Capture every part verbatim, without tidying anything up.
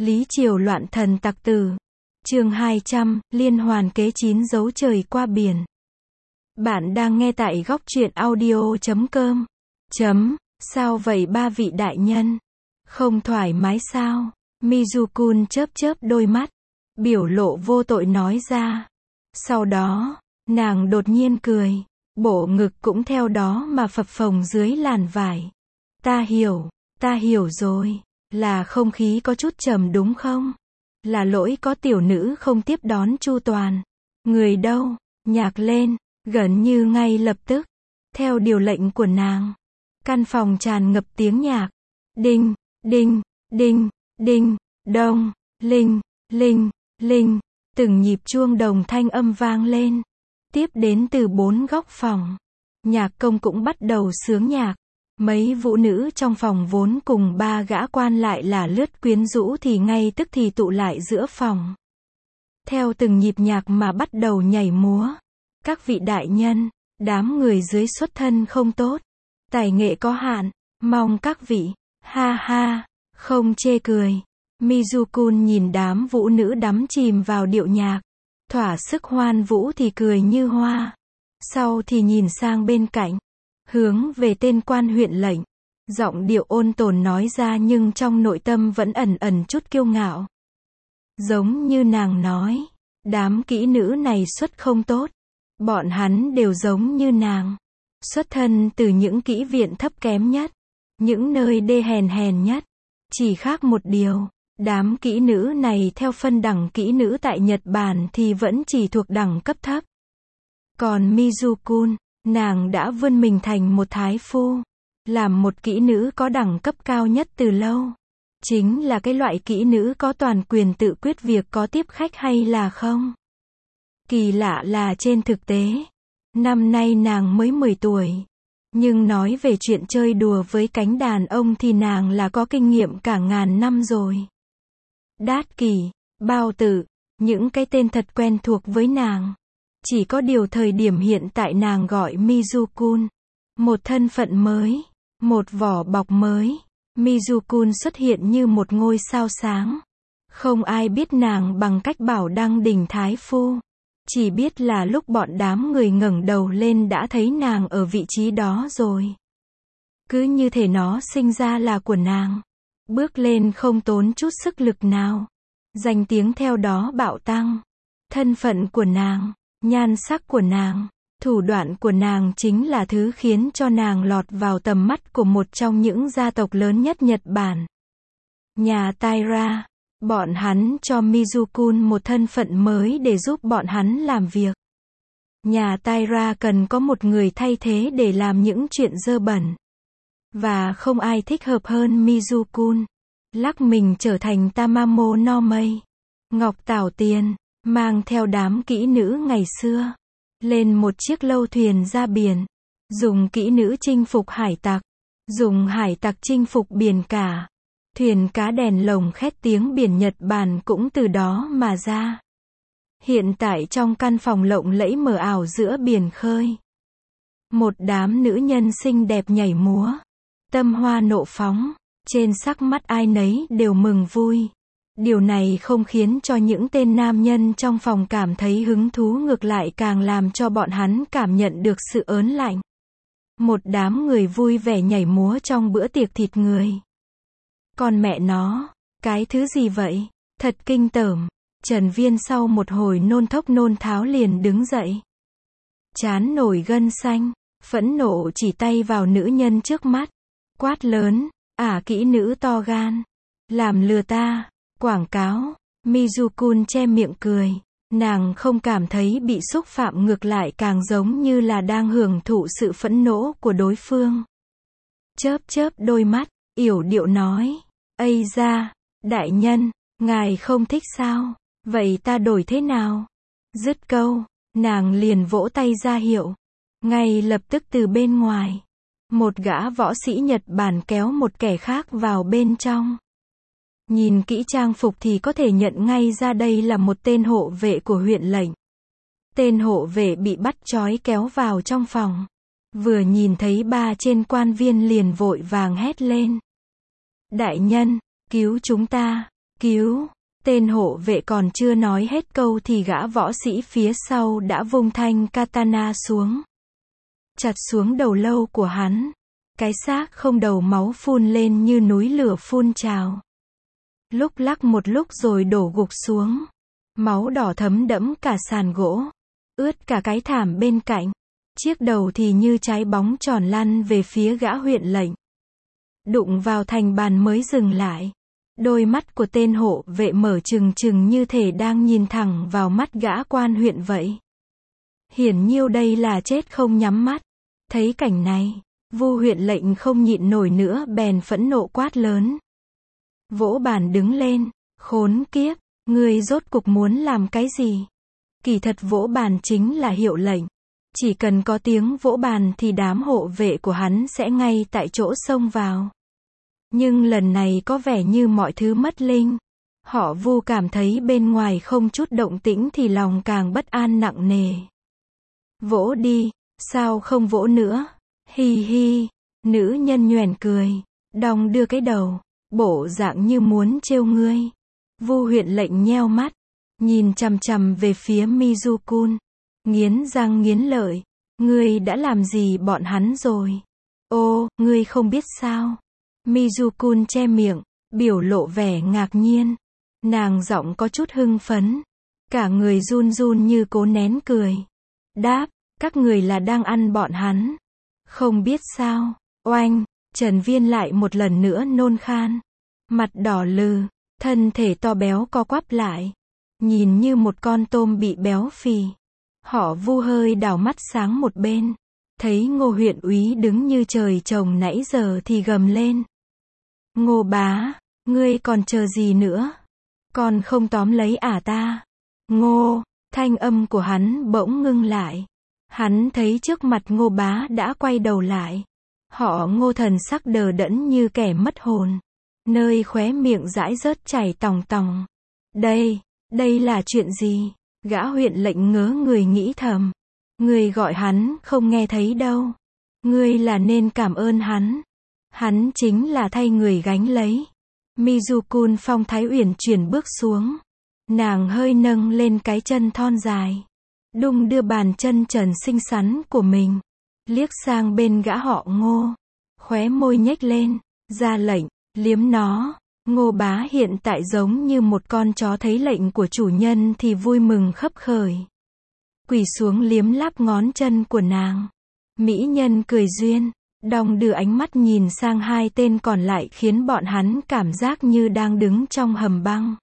Lý Triều loạn thần tặc tử. Chương hai trăm, liên hoàn kế chín dấu trời qua biển. Bạn đang nghe tại góc truyện audio chấm com. Chấm, sao vậy ba vị đại nhân? Không thoải mái sao? Mizukun chớp chớp đôi mắt, biểu lộ vô tội nói ra. Sau đó, nàng đột nhiên cười, bộ ngực cũng theo đó mà phập phồng dưới làn vải. Ta hiểu, ta hiểu rồi, là không khí có chút trầm đúng không? Là lỗi có tiểu nữ không tiếp đón chu toàn. Người đâu? Nhạc lên, gần như ngay lập tức. Theo điều lệnh của nàng, căn phòng tràn ngập tiếng nhạc. Đinh, đinh, đinh, đinh, đông, linh, linh, linh. Từng nhịp chuông đồng thanh âm vang lên. Tiếp đến từ bốn góc phòng. Nhạc công cũng bắt đầu xướng nhạc. Mấy vũ nữ trong phòng vốn cùng ba gã quan lại là lướt quyến rũ thì ngay tức thì tụ lại giữa phòng. Theo từng nhịp nhạc mà bắt đầu nhảy múa. Các vị đại nhân, đám người dưới xuất thân không tốt. Tài nghệ có hạn, mong các vị, ha ha, không chê cười. Mizukun nhìn đám vũ nữ đắm chìm vào điệu nhạc. Thỏa sức hoan vũ thì cười như hoa. Sau thì nhìn sang bên cạnh. Hướng về tên quan huyện lệnh. Giọng điệu ôn tồn nói ra nhưng trong nội tâm vẫn ẩn ẩn chút kiêu ngạo. Giống như nàng nói. Đám kỹ nữ này xuất không tốt. Bọn hắn đều giống như nàng. Xuất thân từ những kỹ viện thấp kém nhất. Những nơi đê hèn hèn nhất. Chỉ khác một điều. Đám kỹ nữ này theo phân đẳng kỹ nữ tại Nhật Bản thì vẫn chỉ thuộc đẳng cấp thấp. Còn Mizukun, nàng đã vươn mình thành một thái phu. Làm một kỹ nữ có đẳng cấp cao nhất từ lâu. Chính là cái loại kỹ nữ có toàn quyền tự quyết việc có tiếp khách hay là không. Kỳ lạ là trên thực tế, năm nay nàng mới mười tuổi. Nhưng nói về chuyện chơi đùa với cánh đàn ông thì nàng là có kinh nghiệm cả ngàn năm rồi. Đát Kỷ, Bao Tử, những cái tên thật quen thuộc với nàng. Chỉ có điều thời điểm hiện tại nàng gọi Mizukun. Một thân phận mới, một vỏ bọc mới. Mizukun xuất hiện như một ngôi sao sáng. Không ai biết nàng bằng cách bảo đăng đỉnh thái phu. Chỉ biết là lúc bọn đám người ngẩng đầu lên đã thấy nàng ở vị trí đó rồi. Cứ như thể nó sinh ra là của nàng. Bước lên không tốn chút sức lực nào. Danh tiếng theo đó bạo tăng. Thân phận của nàng, nhan sắc của nàng, thủ đoạn của nàng chính là thứ khiến cho nàng lọt vào tầm mắt của một trong những gia tộc lớn nhất Nhật Bản. Nhà Taira. Bọn hắn cho Mizukun một thân phận mới để giúp bọn hắn làm việc. Nhà Taira cần có một người thay thế để làm những chuyện dơ bẩn. Và không ai thích hợp hơn Mizukun. Lắc mình trở thành Tamamo no Mei. Ngọc Tảo Tiền, mang theo đám kỹ nữ ngày xưa. Lên một chiếc lâu thuyền ra biển. Dùng kỹ nữ chinh phục hải tặc. Dùng hải tặc chinh phục biển cả. Thuyền cá đèn lồng khét tiếng biển Nhật Bản cũng từ đó mà ra. Hiện tại trong căn phòng lộng lẫy mờ ảo giữa biển khơi. Một đám nữ nhân xinh đẹp nhảy múa. Tâm hoa nộ phóng. Trên sắc mắt ai nấy đều mừng vui. Điều này không khiến cho những tên nam nhân trong phòng cảm thấy hứng thú, ngược lại càng làm cho bọn hắn cảm nhận được sự ớn lạnh. Một đám người vui vẻ nhảy múa trong bữa tiệc thịt người. Con mẹ nó, cái thứ gì vậy? Thật kinh tởm. Trần Viên sau một hồi nôn thốc nôn tháo liền đứng dậy. Trán nổi gân xanh, phẫn nộ chỉ tay vào nữ nhân trước mắt. Quát lớn, ả kỹ nữ to gan. Làm lừa ta, quảng cáo. Mizukun che miệng cười. Nàng không cảm thấy bị xúc phạm, ngược lại càng giống như là đang hưởng thụ sự phẫn nộ của đối phương. Chớp chớp đôi mắt, yểu điệu nói. Ây da, đại nhân, ngài không thích sao? Vậy ta đổi thế nào? Dứt câu, nàng liền vỗ tay ra hiệu. Ngay lập tức từ bên ngoài, một gã võ sĩ Nhật Bản kéo một kẻ khác vào bên trong. Nhìn kỹ trang phục thì có thể nhận ngay ra đây là một tên hộ vệ của huyện lệnh. Tên hộ vệ bị bắt trói kéo vào trong phòng. Vừa nhìn thấy ba trên quan viên liền vội vàng hét lên. Đại nhân, cứu chúng ta, Cứu! Tên hộ vệ còn chưa nói hết câu thì gã võ sĩ phía sau đã vung thanh katana xuống. Chặt xuống đầu lâu của hắn. Cái xác không đầu máu phun lên như núi lửa phun trào. Lúc lắc một lúc rồi đổ gục xuống. Máu đỏ thấm đẫm cả sàn gỗ. Ướt cả cái thảm bên cạnh. Chiếc đầu thì như trái bóng tròn lăn về phía gã huyện lệnh. Đụng vào thành bàn mới dừng lại. Đôi mắt của tên hộ vệ mở trừng trừng như thể đang nhìn thẳng vào mắt gã quan huyện vậy. Hiển nhiêu đây là chết không nhắm mắt. Thấy cảnh này, Vu huyện lệnh không nhịn nổi nữa bèn phẫn nộ quát lớn. Vỗ bàn đứng lên, khốn kiếp, ngươi rốt cuộc muốn làm cái gì? Kỳ thật vỗ bàn chính là hiệu lệnh. Chỉ cần có tiếng vỗ bàn thì đám hộ vệ của hắn sẽ ngay tại chỗ xông vào. Nhưng lần này có vẻ như mọi thứ mất linh. Họ Vu cảm thấy bên ngoài không chút động tĩnh thì lòng càng bất an nặng nề. Vỗ đi, sao không vỗ nữa? Hi hi, nữ nhân nhoẻn cười, đong đưa cái đầu, bộ dạng như muốn trêu ngươi. Vu huyện lệnh nheo mắt, nhìn chằm chằm về phía Mizukun, nghiến răng nghiến lợi, ngươi đã làm gì bọn hắn rồi? Ô, ngươi không biết sao? Mizukun che miệng, biểu lộ vẻ ngạc nhiên. Nàng giọng có chút hưng phấn, cả người run run như cố nén cười. Đáp, các người là đang ăn bọn hắn. Không biết sao? Oanh, Trần Viên lại một lần nữa nôn khan. Mặt đỏ lừ, thân thể to béo co quắp lại. Nhìn như một con tôm bị béo phì. Họ Vu hơi đảo mắt sáng một bên. Thấy Ngô huyện úy đứng như trời trồng nãy giờ thì gầm lên. Ngô bá, ngươi còn chờ gì nữa? Còn không tóm lấy ả ta? Ngô, thanh âm của hắn bỗng ngưng lại. Hắn thấy trước mặt Ngô bá đã quay đầu lại. Họ Ngô thần sắc đờ đẫn như kẻ mất hồn. Nơi khóe miệng dãi rớt chảy tòng tòng. Đây, đây là chuyện gì? Gã huyện lệnh ngớ người nghĩ thầm. Người gọi hắn không nghe thấy đâu. Ngươi là nên cảm ơn hắn. Hắn chính là thay người gánh lấy. Mizukun phong thái uyển chuyển bước xuống. Nàng hơi nâng lên cái chân thon dài. Đung đưa bàn chân trần xinh xắn của mình. Liếc sang bên gã họ Ngô. Khóe môi nhếch lên. Ra lệnh, liếm nó. Ngô bá hiện tại giống như một con chó thấy lệnh của chủ nhân thì vui mừng khấp khởi. Quỳ xuống liếm láp ngón chân của nàng. Mỹ nhân cười duyên, đong đưa ánh mắt nhìn sang hai tên còn lại khiến bọn hắn cảm giác như đang đứng trong hầm băng.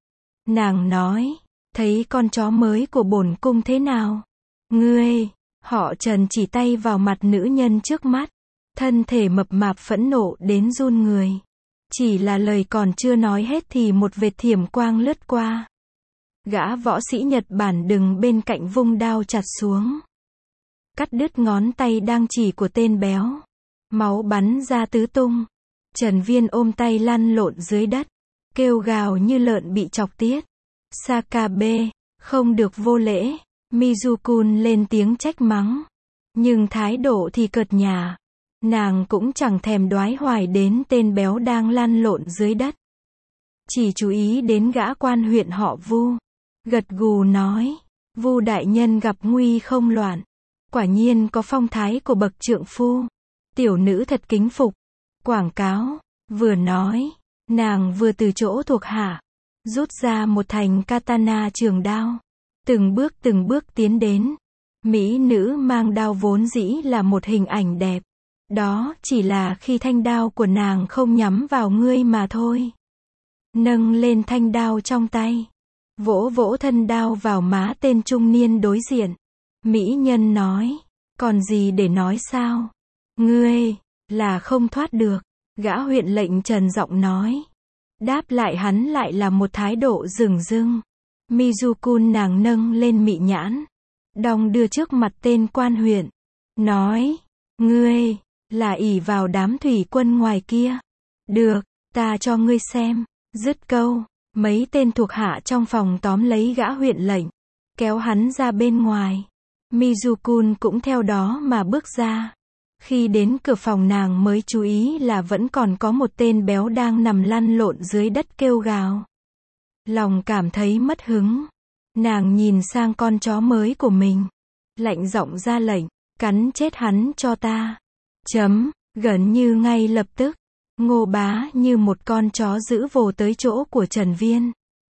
Nàng nói, thấy con chó mới của bổn cung thế nào? Ngươi, họ Trần chỉ tay vào mặt nữ nhân trước mắt. Thân thể mập mạp phẫn nộ đến run người. Chỉ là lời còn chưa nói hết thì một vệt thiểm quang lướt qua. Gã võ sĩ Nhật Bản đứng bên cạnh vung đao chặt xuống. Cắt đứt ngón tay đang chỉ của tên béo. Máu bắn ra tứ tung. Trần Viên ôm tay lăn lộn dưới đất. Kêu gào như lợn bị chọc tiết. Sakabe, không được vô lễ. Mizukun lên tiếng trách mắng. Nhưng thái độ thì cợt nhả. Nàng cũng chẳng thèm đoái hoài đến tên béo đang lăn lộn dưới đất. Chỉ chú ý đến gã quan huyện họ Vu. Gật gù nói, Vu đại nhân gặp nguy không loạn. Quả nhiên có phong thái của bậc trượng phu. Tiểu nữ thật kính phục. Quảng cáo, vừa nói, nàng vừa từ chỗ thuộc hạ, rút ra một thành katana trường đao. Từng bước từng bước tiến đến. Mỹ nữ mang đao vốn dĩ là một hình ảnh đẹp. Đó chỉ là khi thanh đao của nàng không nhắm vào ngươi mà thôi. Nâng lên thanh đao trong tay. Vỗ vỗ thân đao vào má tên trung niên đối diện. Mỹ nhân nói, còn gì để nói sao? Ngươi, là không thoát được. Gã huyện lệnh trần giọng nói. Đáp lại hắn lại là một thái độ rừng rưng. Mizukun nàng nâng lên mị nhãn. Đong đưa trước mặt tên quan huyện. Nói, ngươi, là ỷ vào đám thủy quân ngoài kia. Được, ta cho ngươi xem. Dứt câu, mấy tên thuộc hạ trong phòng tóm lấy gã huyện lệnh. Kéo hắn ra bên ngoài. Mizukun cũng theo đó mà bước ra. Khi đến cửa phòng nàng mới chú ý là vẫn còn có một tên béo đang nằm lăn lộn dưới đất kêu gào. lòng cảm thấy mất hứng. Nàng nhìn sang con chó mới của mình, lạnh giọng ra lệnh, cắn chết hắn cho ta. Chấm, gần như ngay lập tức, Ngô Bá như một con chó dữ vồ tới chỗ của Trần Viên.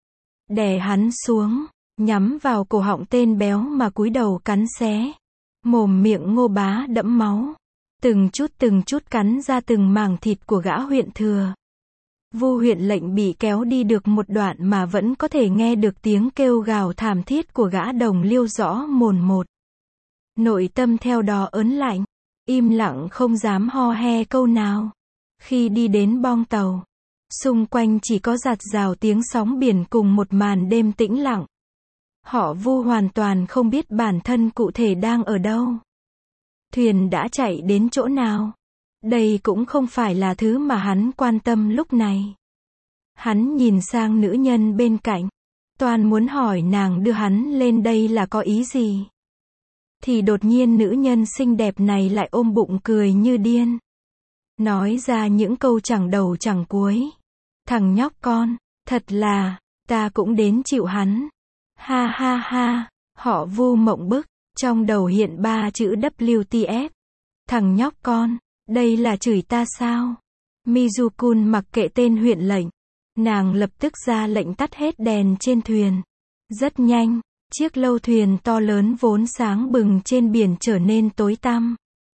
Đè hắn xuống, nhắm vào cổ họng tên béo mà cúi đầu cắn xé. Mồm miệng Ngô Bá đẫm máu, từng chút từng chút cắn ra từng mảng thịt của gã huyện thừa. Vu huyện lệnh bị kéo đi được một đoạn mà vẫn có thể nghe được tiếng kêu gào thảm thiết của gã đồng liêu rõ mồn một. Nội tâm theo đó ớn lạnh, im lặng không dám ho he câu nào. Khi đi đến bong tàu, xung quanh chỉ có rạt rào tiếng sóng biển cùng một màn đêm tĩnh lặng. Họ Vu hoàn toàn không biết bản thân cụ thể đang ở đâu. Thuyền đã chạy đến chỗ nào? Đây cũng không phải là thứ mà hắn quan tâm lúc này. Hắn nhìn sang nữ nhân bên cạnh, toàn muốn hỏi nàng đưa hắn lên đây là có ý gì. Thì đột nhiên nữ nhân xinh đẹp này lại ôm bụng cười như điên. Nói ra những câu chẳng đầu chẳng cuối. Thằng nhóc con, thật là, ta cũng đến chịu hắn. Ha ha ha, họ Vu mộng bức, trong đầu hiện ba chữ W T F. Thằng nhóc con, đây là chửi ta sao? Mizukun mặc kệ tên huyện lệnh. Nàng lập tức ra lệnh tắt hết đèn trên thuyền. Rất nhanh, chiếc lâu thuyền to lớn vốn sáng bừng trên biển trở nên tối tăm.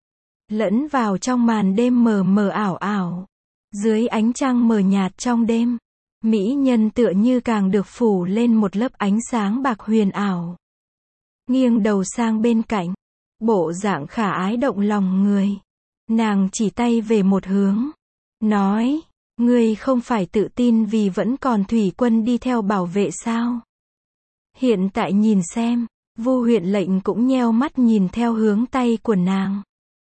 Lẫn vào trong màn đêm mờ mờ ảo ảo. Dưới ánh trăng mờ nhạt trong đêm, mỹ nhân tựa như càng được phủ lên một lớp ánh sáng bạc huyền ảo. Nghiêng đầu sang bên cạnh, bộ dạng khả ái động lòng người. Nàng chỉ tay về một hướng, nói, ngươi không phải tự tin vì vẫn còn thủy quân đi theo bảo vệ sao? Hiện tại nhìn xem, Vu huyện lệnh cũng nheo mắt nhìn theo hướng tay của nàng.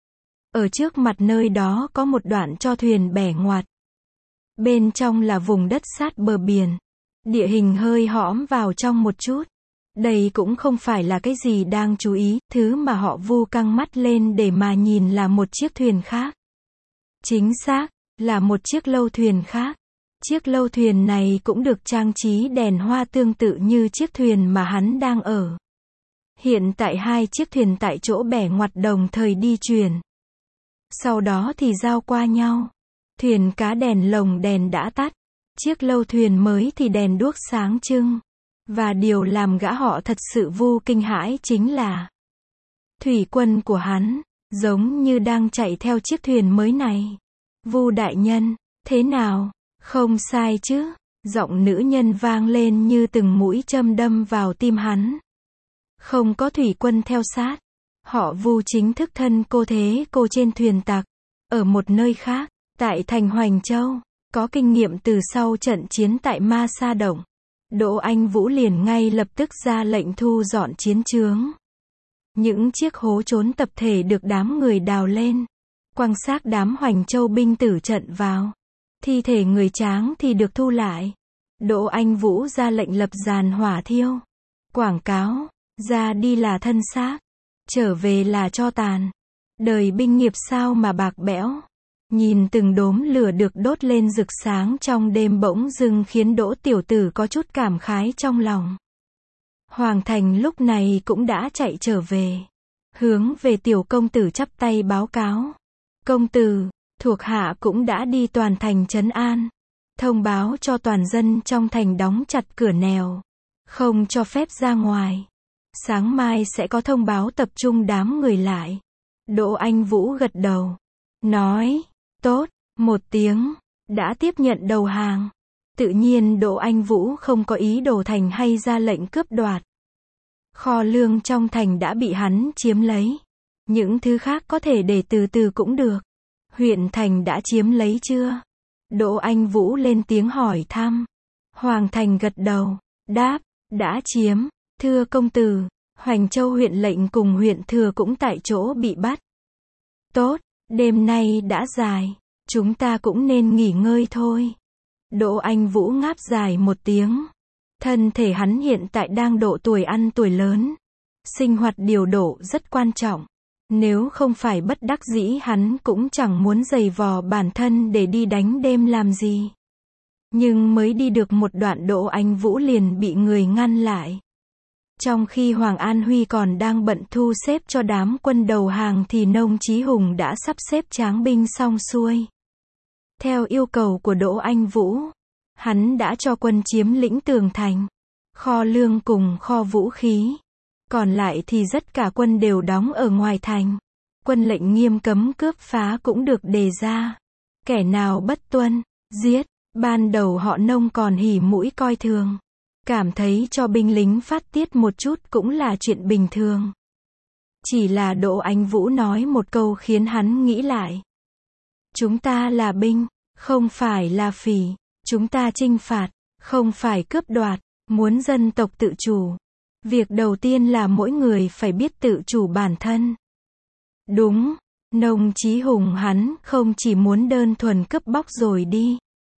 Ở trước mặt nơi đó có một đoạn cho thuyền bẻ ngoặt. Bên trong là vùng đất sát bờ biển. Địa hình hơi hõm vào trong một chút. Đây cũng không phải là cái gì đang chú ý, thứ mà họ Vu căng mắt lên để mà nhìn là một chiếc thuyền khác. Chính xác, là một chiếc lâu thuyền khác. Chiếc lâu thuyền này cũng được trang trí đèn hoa tương tự như chiếc thuyền mà hắn đang ở. Hiện tại hai chiếc thuyền tại chỗ bẻ ngoặt đồng thời đi chuyển. Sau đó thì giao qua nhau. Thuyền cá đèn lồng đèn đã tắt. Chiếc lâu thuyền mới thì đèn đuốc sáng trưng. Và điều làm gã họ thật sự Vu kinh hãi chính là thủy quân của hắn, giống như đang chạy theo chiếc thuyền mới này. Vu đại nhân, thế nào? Không sai chứ? Giọng nữ nhân vang lên như từng mũi châm đâm vào tim hắn. Không có thủy quân theo sát. Họ Vu chính thức thân cô thế cô trên thuyền tặc. Ở một nơi khác, tại thành Hoành Châu, có kinh nghiệm từ sau trận chiến tại Ma Sa Động. Đỗ Anh Vũ liền ngay lập tức ra lệnh thu dọn chiến chướng. Những chiếc hố trốn tập thể được đám người đào lên. Quăng xác đám Hoành Châu binh tử trận vào. Thi thể người tráng thì được thu lại. Đỗ Anh Vũ ra lệnh lập giàn hỏa thiêu. Quảng cáo, ra đi là thân xác, trở về là tro tàn. Đời binh nghiệp sao mà bạc bẽo. Nhìn từng đốm lửa được đốt lên rực sáng trong đêm bỗng dưng khiến Đỗ tiểu tử có chút cảm khái trong lòng. Hoàng Thành lúc này cũng đã chạy trở về. Hướng về tiểu công tử chắp tay báo cáo. Công tử, thuộc hạ cũng đã đi toàn thành trấn an. Thông báo cho toàn dân trong thành đóng chặt cửa nẻo. Không cho phép ra ngoài. Sáng mai sẽ có thông báo tập trung đám người lại. Đỗ Anh Vũ gật đầu. Nói, tốt, một tiếng, đã tiếp nhận đầu hàng. Tự nhiên Đỗ Anh Vũ không có ý đồ thành hay ra lệnh cướp đoạt. Kho lương trong thành đã bị hắn chiếm lấy. Những thứ khác có thể để từ từ cũng được. Huyện thành đã chiếm lấy chưa? Đỗ Anh Vũ lên tiếng hỏi thăm. Hoàng Thành gật đầu, đáp, đã chiếm. Thưa công tử, Hoành Châu huyện lệnh cùng huyện thừa cũng tại chỗ bị bắt. Tốt, đêm nay đã dài, chúng ta cũng nên nghỉ ngơi thôi. Đỗ Anh Vũ ngáp dài một tiếng. Thân thể hắn hiện tại đang độ tuổi ăn tuổi lớn. Sinh hoạt điều độ rất quan trọng. Nếu không phải bất đắc dĩ hắn cũng chẳng muốn giày vò bản thân để đi đánh đêm làm gì. Nhưng mới đi được một đoạn Đỗ Anh Vũ liền bị người ngăn lại. Trong khi Hoàng An Huy còn đang bận thu xếp cho đám quân đầu hàng thì Nông Chí Hùng đã sắp xếp tráng binh xong xuôi. Theo yêu cầu của Đỗ Anh Vũ, hắn đã cho quân chiếm lĩnh tường thành, kho lương cùng kho vũ khí. Còn lại thì tất cả quân đều đóng ở ngoài thành. Quân lệnh nghiêm cấm cướp phá cũng được đề ra. Kẻ nào bất tuân, giết. Ban đầu họ Nông còn hỉ mũi coi thường. Cảm thấy cho binh lính phát tiết một chút cũng là chuyện bình thường. Chỉ là Đỗ Anh Vũ nói một câu khiến hắn nghĩ lại. Chúng ta là binh, không phải là phỉ. Chúng ta chinh phạt, không phải cướp đoạt. Muốn dân tộc tự chủ. Việc đầu tiên là mỗi người phải biết tự chủ bản thân. Đúng, Nông Chí Hùng hắn không chỉ muốn đơn thuần cướp bóc rồi đi.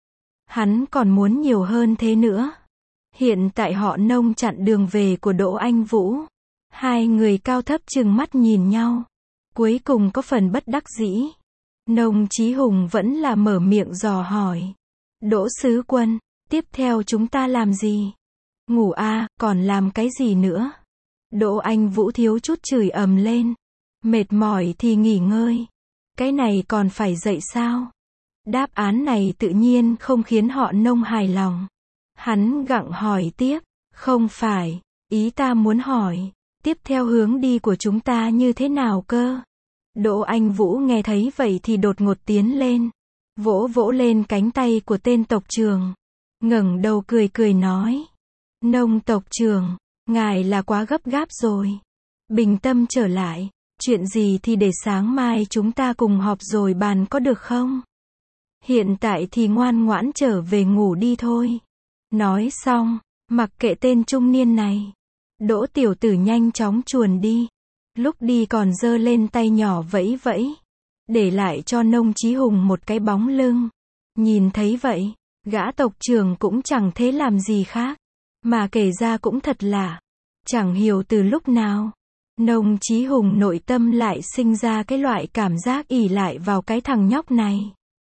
Hắn còn muốn nhiều hơn thế nữa. Hiện tại họ Nông chặn đường về của Đỗ Anh Vũ. Hai người cao thấp trừng mắt nhìn nhau. Cuối cùng có phần bất đắc dĩ. Nông Chí Hùng vẫn là mở miệng dò hỏi. Đỗ sứ quân, tiếp theo chúng ta làm gì? Ngủ à, còn làm cái gì nữa? Đỗ Anh Vũ thiếu chút chửi ầm lên. Mệt mỏi thì nghỉ ngơi. Cái này còn phải dậy sao? Đáp án này tự nhiên không khiến họ Nông hài lòng. Hắn gặng hỏi tiếp. Không phải, ý ta muốn hỏi, tiếp theo hướng đi của chúng ta như thế nào cơ? Đỗ Anh Vũ nghe thấy vậy thì đột ngột tiến lên. Vỗ vỗ lên cánh tay của tên tộc trưởng. Ngẩng đầu cười cười nói. Nông tộc trưởng, ngài là quá gấp gáp rồi. Bình tâm trở lại. Chuyện gì thì để sáng mai chúng ta cùng họp rồi bàn có được không? Hiện tại thì ngoan ngoãn trở về ngủ đi thôi. Nói xong, mặc kệ tên trung niên này. Đỗ tiểu tử nhanh chóng chuồn đi. Lúc đi còn giơ lên tay nhỏ vẫy vẫy. Để lại cho Nông Chí Hùng một cái bóng lưng. Nhìn thấy vậy, gã tộc trưởng cũng chẳng thế làm gì khác. Mà kể ra cũng thật lạ. Chẳng hiểu từ lúc nào. Nông Chí Hùng nội tâm lại sinh ra cái loại cảm giác ỷ lại vào cái thằng nhóc này.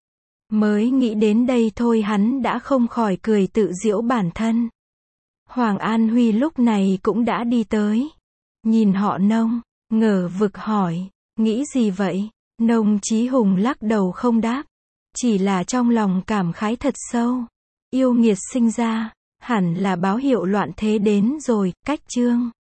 Mới nghĩ đến đây thôi hắn đã không khỏi cười tự giễu bản thân. Hoàng An Huy lúc này cũng đã đi tới. Nhìn họ Nông, ngờ vực hỏi, nghĩ gì vậy? Nông Chí Hùng lắc đầu không đáp. Chỉ là trong lòng cảm khái thật sâu. Yêu nghiệt sinh ra, hẳn là báo hiệu loạn thế đến rồi, cách chương.